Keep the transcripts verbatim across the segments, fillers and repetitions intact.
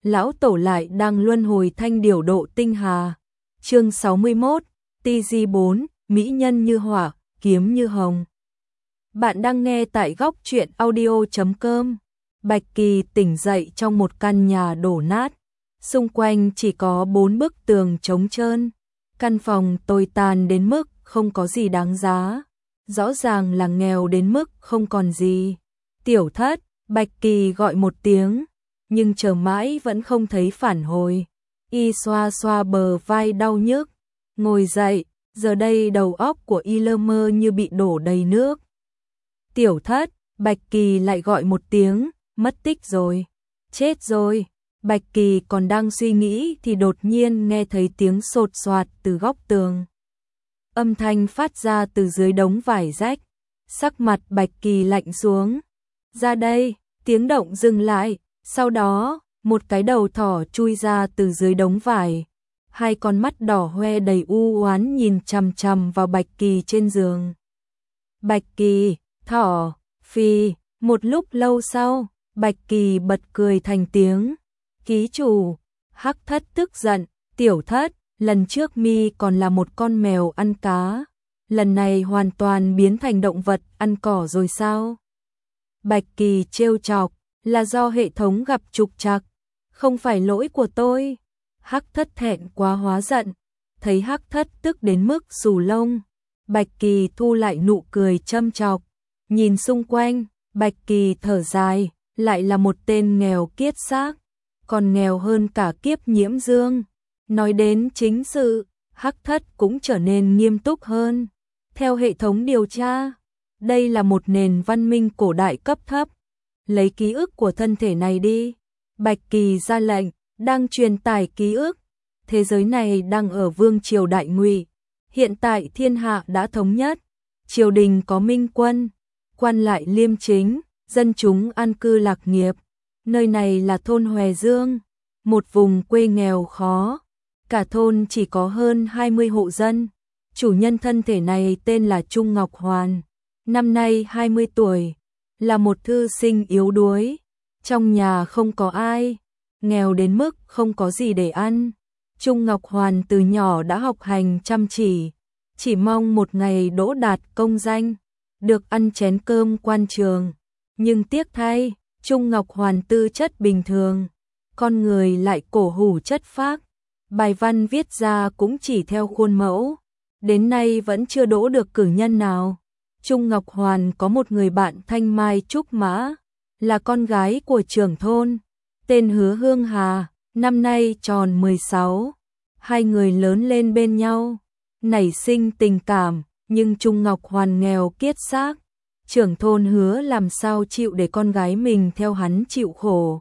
lão tổ lại đang luân hồi thanh điểu độ tinh hà. Chương sáu mươi mốt, T G bốn, mỹ nhân như hỏa, kiếm như hồng. Bạn đang nghe tại góc truyện audio chấm com. Bạch Kỳ tỉnh dậy trong một căn nhà đổ nát, xung quanh chỉ có bốn bức tường trống trơn. Căn phòng tồi tàn đến mức không có gì đáng giá, rõ ràng là nghèo đến mức không còn gì. Tiểu Thất, Bạch Kỳ gọi một tiếng, nhưng chờ mãi vẫn không thấy phản hồi. Y xoa xoa bờ vai đau nhức, ngồi dậy, giờ đây đầu óc của Y lơ mơ như bị đổ đầy nước. Tiểu Thất, Bạch Kỳ lại gọi một tiếng, mất tích rồi, chết rồi. Bạch Kỳ còn đang suy nghĩ thì đột nhiên nghe thấy tiếng sột soạt từ góc tường. Âm thanh phát ra từ dưới đống vải rách. Sắc mặt Bạch Kỳ lạnh xuống. Ra đây, tiếng động dừng lại, sau đó, một cái đầu thỏ chui ra từ dưới đống vải. Hai con mắt đỏ hoe đầy u oán nhìn chằm chằm vào Bạch Kỳ trên giường. Bạch Kỳ, thỏ, phi, một lúc lâu sau, Bạch Kỳ bật cười thành tiếng. Ký chủ, Hắc Thất tức giận, Tiểu Thất, lần trước mi còn là một con mèo ăn cá, lần này hoàn toàn biến thành động vật ăn cỏ rồi sao? Bạch Kỳ trêu chọc, là do hệ thống gặp trục trặc, không phải lỗi của tôi. Hắc Thất thẹn quá hóa giận, thấy Hắc Thất tức đến mức xù lông, Bạch Kỳ thu lại nụ cười châm chọc, nhìn xung quanh, Bạch Kỳ thở dài, lại là một tên nghèo kiết xác, còn nghèo hơn cả Kiếp Nhiễm Dương. Nói đến chính sự, Hắc Thất cũng trở nên nghiêm túc hơn. Theo hệ thống điều tra, đây là một nền văn minh cổ đại cấp thấp. Lấy ký ức của thân thể này đi. Bạch Kỳ ra lệnh, đang truyền tải ký ức. Thế giới này đang ở vương triều Đại Ngụy. Hiện tại thiên hạ đã thống nhất. Triều đình có minh quân, quan lại liêm chính, dân chúng an cư lạc nghiệp. Nơi này là thôn Hòe Dương, một vùng quê nghèo khó. Cả thôn chỉ có hơn hai mươi hộ dân. Chủ nhân thân thể này tên là Trung Ngọc Hoàn, năm nay hai mươi tuổi, là một thư sinh yếu đuối. Trong nhà không có ai, nghèo đến mức không có gì để ăn. Trung Ngọc Hoàn từ nhỏ đã học hành chăm chỉ, chỉ mong một ngày đỗ đạt công danh, được ăn chén cơm quan trường. Nhưng tiếc thay, Trung Ngọc Hoàn tư chất bình thường, con người lại cổ hủ chất phác. Bài văn viết ra cũng chỉ theo khuôn mẫu, đến nay vẫn chưa đỗ được cử nhân nào. Trung Ngọc Hoàn có một người bạn thanh mai trúc mã, là con gái của trưởng thôn, tên Hứa Hương Hà, năm nay tròn mười sáu. Hai người lớn lên bên nhau, nảy sinh tình cảm, nhưng Trung Ngọc Hoàn nghèo kiết xác. Trưởng thôn Hứa làm sao chịu để con gái mình theo hắn chịu khổ.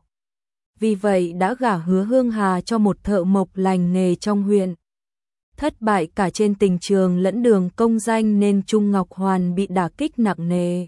Vì vậy đã gả Hứa Hương Hà cho một thợ mộc lành nghề trong huyện. Thất bại cả trên tình trường lẫn đường công danh nên Trung Ngọc Hoàn bị đả kích nặng nề.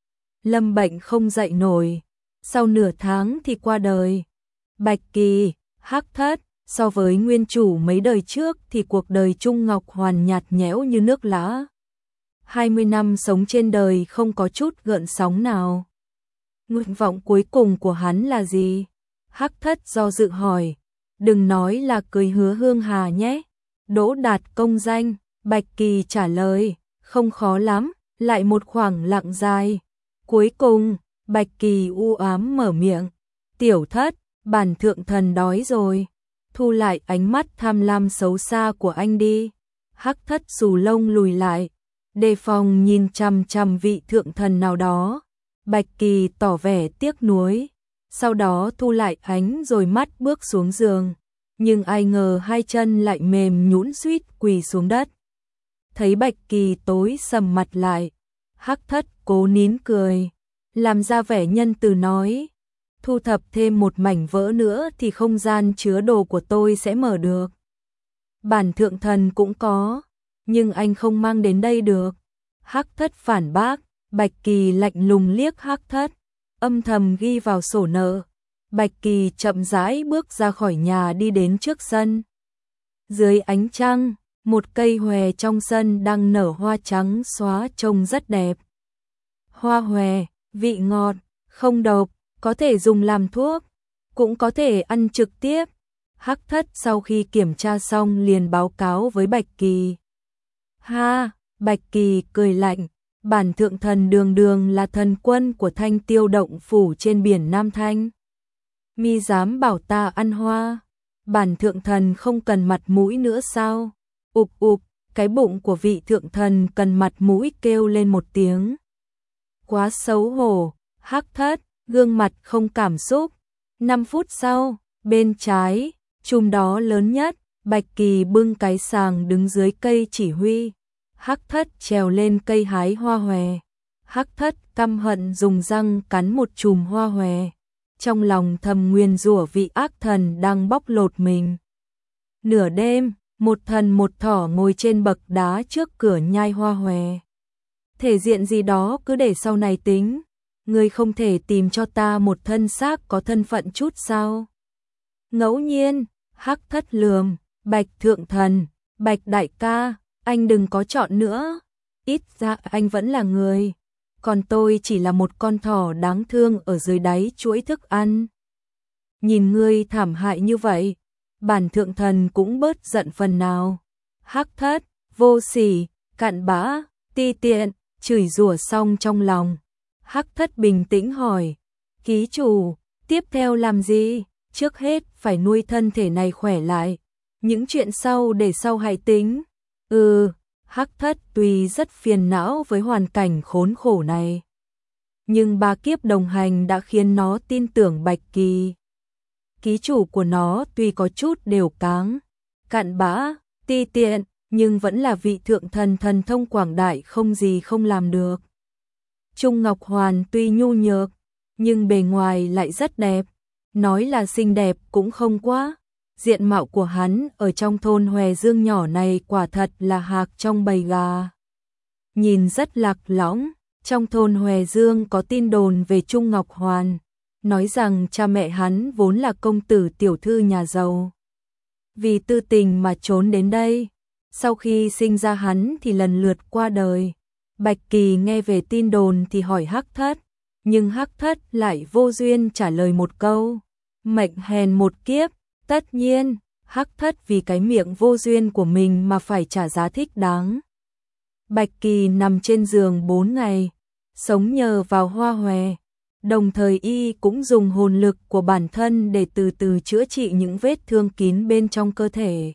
Lâm bệnh không dậy nổi, sau nửa tháng thì qua đời. Bạch Kỳ, Hắc Thất, so với nguyên chủ mấy đời trước thì cuộc đời Trung Ngọc Hoàn nhạt nhẽo như nước lã. hai mươi năm sống trên đời không có chút gợn sóng nào. Nguyện vọng cuối cùng của hắn là gì? Hắc Thất do dự hỏi. Đừng nói là cưới Hứa Hương Hà nhé. Đỗ đạt công danh. Bạch Kỳ trả lời. Không khó lắm. Lại một khoảng lặng dài. Cuối cùng, Bạch Kỳ u ám mở miệng. Tiểu Thất, bản thượng thần đói rồi. Thu lại ánh mắt tham lam xấu xa của anh đi. Hắc Thất xù lông lùi lại, đề phòng nhìn chằm chằm vị thượng thần nào đó. Bạch Kỳ tỏ vẻ tiếc nuối, sau đó thu lại ánh rồi mắt bước xuống giường, nhưng ai ngờ hai chân lại mềm nhũn suýt quỳ xuống đất. Thấy Bạch Kỳ tối sầm mặt lại, Hắc Thất cố nín cười, làm ra vẻ nhân từ nói, thu thập thêm một mảnh vỡ nữa thì không gian chứa đồ của tôi sẽ mở được. Bản thượng thần cũng có, nhưng anh không mang đến đây được. Hắc Thất phản bác. Bạch Kỳ lạnh lùng liếc Hắc Thất, âm thầm ghi vào sổ nợ. Bạch Kỳ chậm rãi bước ra khỏi nhà đi đến trước sân. Dưới ánh trăng, một cây hòe trong sân đang nở hoa trắng xóa trông rất đẹp. Hoa hòe, vị ngọt, không độc, có thể dùng làm thuốc. cũng có thể ăn trực tiếp. Hắc Thất sau khi kiểm tra xong liền báo cáo với Bạch Kỳ. Ha, Bạch Kỳ cười lạnh, bản thượng thần đường đường là thần quân của Thanh Tiêu động phủ trên biển Nam Thanh. Mi dám bảo ta ăn hoa, bản thượng thần không cần mặt mũi nữa sao? Ục ục, cái bụng của vị thượng thần cần mặt mũi kêu lên một tiếng. Quá xấu hổ, Hắc Thất, gương mặt không cảm xúc. Năm phút sau, bên trái, chùm đó lớn nhất, Bạch Kỳ bưng cái sàng đứng dưới cây chỉ huy. Hắc Thất trèo lên cây hái hoa hòe. Hắc Thất căm hận dùng răng cắn một chùm hoa hòe. Trong lòng thầm nguyền rủa vị ác thần đang bóc lột mình. Nửa đêm, một thần một thỏ ngồi trên bậc đá trước cửa nhai hoa hòe. Thể diện gì đó cứ để sau này tính. Ngươi không thể tìm cho ta một thân xác có thân phận chút sao? Ngẫu nhiên, Hắc Thất lườm, Bạch thượng thần, Bạch đại ca, anh đừng có chọn nữa. Ít ra anh vẫn là người. Còn tôi chỉ là một con thỏ đáng thương ở dưới đáy chuỗi thức ăn. Nhìn ngươi thảm hại như vậy, bản thượng thần cũng bớt giận phần nào. Hắc Thất, vô sỉ, cặn bã, ti tiện, chửi rủa xong trong lòng. Hắc Thất bình tĩnh hỏi, ký chủ, tiếp theo làm gì? Trước hết phải nuôi thân thể này khỏe lại. Những chuyện sau để sau hãy tính. Ừ, Hắc Thất tuy rất phiền não với hoàn cảnh khốn khổ này. Nhưng ba kiếp đồng hành đã khiến nó tin tưởng Bạch Kỳ. Ký chủ của nó tuy có chút đều cáng, cặn bã, ti tiện, nhưng vẫn là vị thượng thần thần thông quảng đại không gì không làm được. Trung Ngọc Hoàn tuy nhu nhược, nhưng bề ngoài lại rất đẹp. Nói là xinh đẹp cũng không quá. Diện mạo của hắn ở trong thôn Hòe Dương nhỏ này quả thật là hạc trong bầy gà. Nhìn rất lạc lõng, trong thôn Hòe Dương có tin đồn về Trung Ngọc Hoàn, nói rằng cha mẹ hắn vốn là công tử tiểu thư nhà giàu. Vì tư tình mà trốn đến đây, sau khi sinh ra hắn thì lần lượt qua đời. Bạch Kỳ nghe về tin đồn thì hỏi Hắc Thất, nhưng Hắc Thất lại vô duyên trả lời một câu, mệnh hèn một kiếp. Tất nhiên, Hắc Thất vì cái miệng vô duyên của mình mà phải trả giá thích đáng. Bạch Kỳ nằm trên giường bốn ngày, sống nhờ vào hoa hòe, đồng thời y cũng dùng hồn lực của bản thân để từ từ chữa trị những vết thương kín bên trong cơ thể.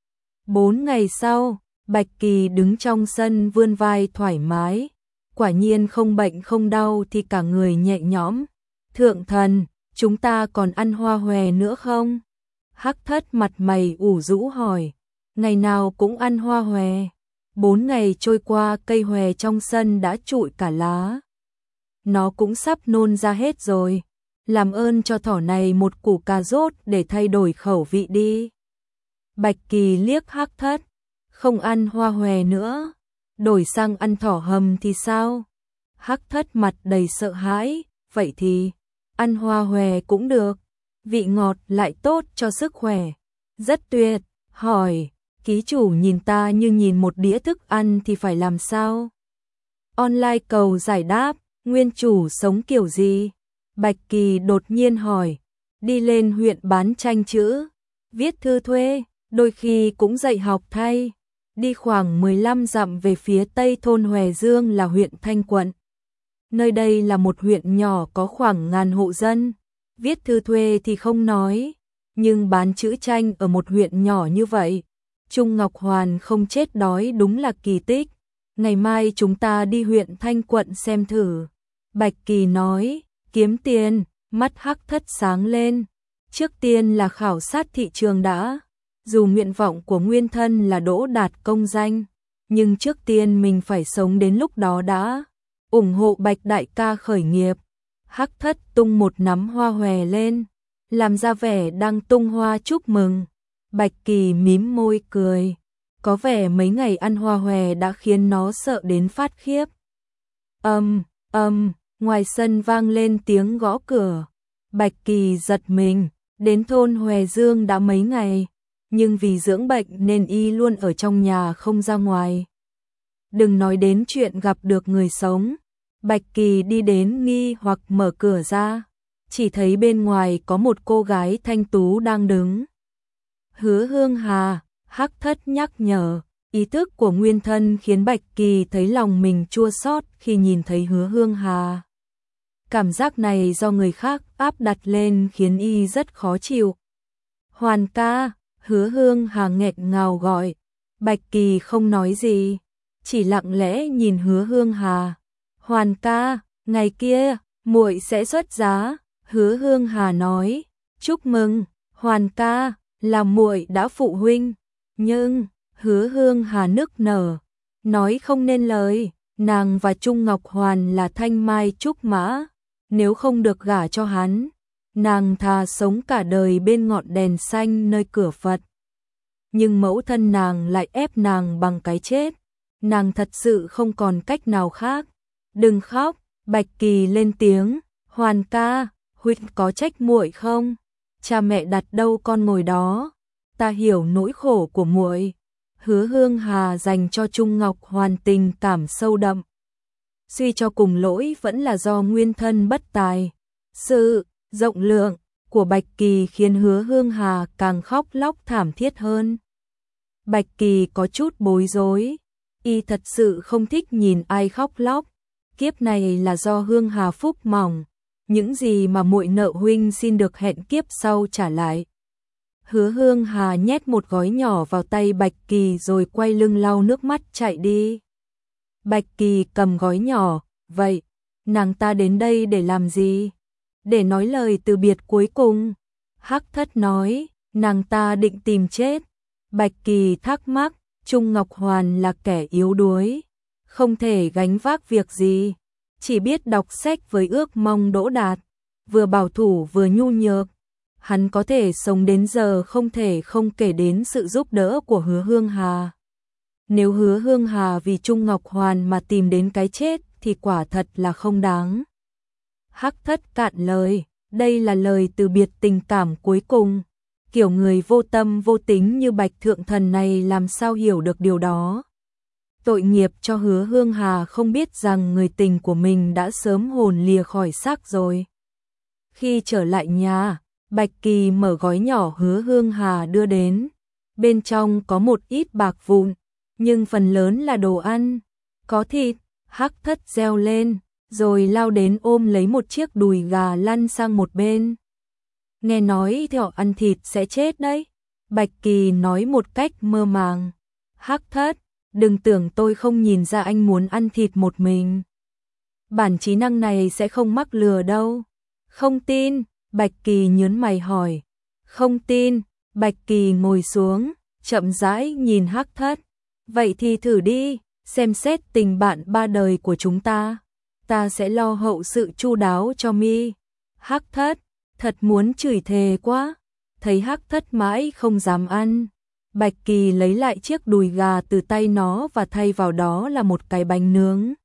Bốn ngày sau, Bạch Kỳ đứng trong sân vươn vai thoải mái, quả nhiên không bệnh không đau thì cả người nhẹ nhõm. Thượng thần, chúng ta còn ăn hoa hòe nữa không? Hắc Thất mặt mày ủ rũ hỏi, ngày nào cũng ăn hoa hòe. Bốn ngày trôi qua cây hòe trong sân đã trụi cả lá. Nó cũng sắp nôn ra hết rồi. Làm ơn cho thỏ này một củ cà rốt để thay đổi khẩu vị đi. Bạch Kỳ liếc Hắc Thất, không ăn hoa hòe nữa, đổi sang ăn thỏ hầm thì sao? Hắc Thất mặt đầy sợ hãi, vậy thì ăn hoa hòe cũng được. Vị ngọt lại tốt cho sức khỏe. Rất tuyệt, hỏi, ký chủ nhìn ta như nhìn một đĩa thức ăn thì phải làm sao? Online cầu giải đáp, nguyên chủ sống kiểu gì? Bạch Kỳ đột nhiên hỏi, đi lên huyện bán tranh chữ, viết thư thuê, đôi khi cũng dạy học thay. Đi khoảng mười lăm dặm về phía tây thôn Hòe Dương là huyện Thanh Quận. Nơi đây là một huyện nhỏ có khoảng ngàn hộ dân. Viết thư thuê thì không nói, nhưng bán chữ tranh ở một huyện nhỏ như vậy, Trung Ngọc Hoàn không chết đói đúng là kỳ tích. Ngày mai chúng ta đi huyện Thanh Quận xem thử. Bạch Kỳ nói, kiếm tiền, mắt Hắc Thất sáng lên. Trước tiên là khảo sát thị trường đã. Dù nguyện vọng của nguyên thân là đỗ đạt công danh, nhưng trước tiên mình phải sống đến lúc đó đã. Ủng hộ Bạch đại ca khởi nghiệp. Hắc Thất tung một nắm hoa hòe lên, làm ra vẻ đang tung hoa chúc mừng. Bạch Kỳ mím môi cười, có vẻ mấy ngày ăn hoa hòe đã khiến nó sợ đến phát khiếp. Ầm, ầm, ngoài sân vang lên tiếng gõ cửa. Bạch Kỳ giật mình, đến thôn Hòe Dương đã mấy ngày, nhưng vì dưỡng bệnh nên y luôn ở trong nhà không ra ngoài. Đừng nói đến chuyện gặp được người sống. Bạch Kỳ đi đến nghi hoặc mở cửa ra. chỉ thấy bên ngoài có một cô gái thanh tú đang đứng. Hứa Hương Hà, Hắc Thất nhắc nhở. Ý thức của nguyên thân khiến Bạch Kỳ thấy lòng mình chua xót khi nhìn thấy Hứa Hương Hà. Cảm giác này do người khác áp đặt lên khiến y rất khó chịu. Hoàn ca, Hứa Hương Hà nghẹn ngào gọi. Bạch Kỳ không nói gì, chỉ lặng lẽ nhìn Hứa Hương Hà. Hoàn ca, ngày kia, muội sẽ xuất giá. Hứa Hương Hà nói, chúc mừng, Hoàn ca, là muội đã phụ huynh. Nhưng, Hứa Hương Hà nức nở, nói không nên lời, nàng và Trung Ngọc Hoàn là thanh mai trúc mã, nếu không được gả cho hắn, nàng thà sống cả đời bên ngọn đèn xanh nơi cửa Phật. Nhưng mẫu thân nàng lại ép nàng bằng cái chết, nàng thật sự không còn cách nào khác. Đừng khóc, Bạch Kỳ lên tiếng, Hoàn ca, huynh có trách muội không? Cha mẹ đặt đâu con ngồi đó, ta hiểu nỗi khổ của muội. Hứa Hương Hà dành cho Trung Ngọc Hoàn tình cảm sâu đậm. Suy cho cùng lỗi vẫn là do nguyên thân bất tài. Sự rộng lượng của Bạch Kỳ khiến Hứa Hương Hà càng khóc lóc thảm thiết hơn. Bạch Kỳ có chút bối rối, y thật sự không thích nhìn ai khóc lóc. Kiếp này là do Hương Hà phúc mỏng, những gì mà muội nợ huynh xin được hẹn kiếp sau trả lại. Hứa Hương Hà nhét một gói nhỏ vào tay Bạch Kỳ rồi quay lưng lau nước mắt chạy đi. Bạch Kỳ cầm gói nhỏ, vậy, nàng ta đến đây để làm gì? Để nói lời từ biệt cuối cùng. Hắc Thất nói, nàng ta định tìm chết. Bạch Kỳ thắc mắc, Trung Ngọc Hoàn là kẻ yếu đuối, không thể gánh vác việc gì, chỉ biết đọc sách với ước mong đỗ đạt, vừa bảo thủ vừa nhu nhược. Hắn có thể sống đến giờ không thể không kể đến sự giúp đỡ của Hứa Hương Hà. Nếu Hứa Hương Hà vì Trung Ngọc Hoàn mà tìm đến cái chết thì quả thật là không đáng. Hắc Thất cạn lời, đây là lời từ biệt tình cảm cuối cùng. Kiểu người vô tâm vô tính như Bạch Thượng Thần này làm sao hiểu được điều đó. Tội nghiệp cho Hứa Hương Hà không biết rằng người tình của mình đã sớm hồn lìa khỏi xác rồi. Khi trở lại nhà, Bạch Kỳ mở gói nhỏ Hứa Hương Hà đưa đến. Bên trong có một ít bạc vụn, nhưng phần lớn là đồ ăn. Có thịt, Hắc Thất reo lên, rồi lao đến ôm lấy một chiếc đùi gà lăn sang một bên. Nghe nói thỏ ăn thịt sẽ chết đấy. Bạch Kỳ nói một cách mơ màng. Hắc Thất, đừng tưởng tôi không nhìn ra anh muốn ăn thịt một mình. Bản trí năng này sẽ không mắc lừa đâu. Không tin, Bạch Kỳ nhớn mày hỏi. Không tin, Bạch Kỳ ngồi xuống, chậm rãi nhìn Hắc Thất. Vậy thì thử đi, xem xét tình bạn ba đời của chúng ta. Ta sẽ lo hậu sự chu đáo cho mi. Hắc Thất, thật muốn chửi thề quá. Thấy Hắc Thất mãi không dám ăn, Bạch Kỳ lấy lại chiếc đùi gà từ tay nó và thay vào đó là một cái bánh nướng.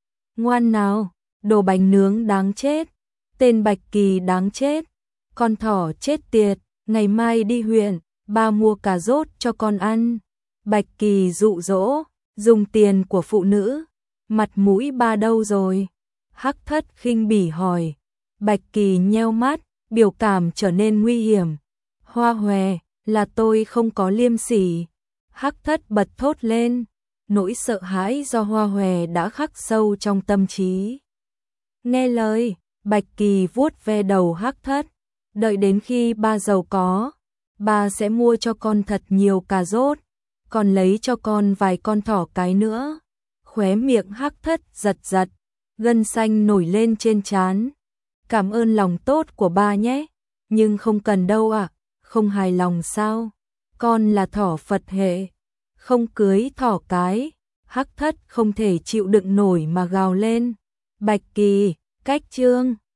Ngoan nào, đồ bánh nướng đáng chết. Tên Bạch Kỳ đáng chết. Con thỏ chết tiệt, ngày mai đi huyện, ba mua cà rốt cho con ăn. Bạch Kỳ dụ dỗ, dùng tiền của phụ nữ. Mặt mũi ba đâu rồi? Hắc Thất khinh bỉ hỏi. Bạch Kỳ nheo mắt, biểu cảm trở nên nguy hiểm. Hoa hòe, là tôi không có liêm sỉ. Hắc Thất bật thốt lên, nỗi sợ hãi do Hoa hòe đã khắc sâu trong tâm trí. Nghe lời, Bạch Kỳ vuốt ve đầu Hắc Thất. Đợi đến khi ba giàu có, ba sẽ mua cho con thật nhiều cà rốt, còn lấy cho con vài con thỏ cái nữa. Khóe miệng Hắc Thất giật giật, gân xanh nổi lên trên trán. Cảm ơn lòng tốt của ba nhé, nhưng không cần đâu ạ. À, không hài lòng sao? Con là thỏ Phật hệ, không cưới thỏ cái. Hắc Thất không thể chịu đựng nổi mà gào lên. Bạch Kỳ, cách chương.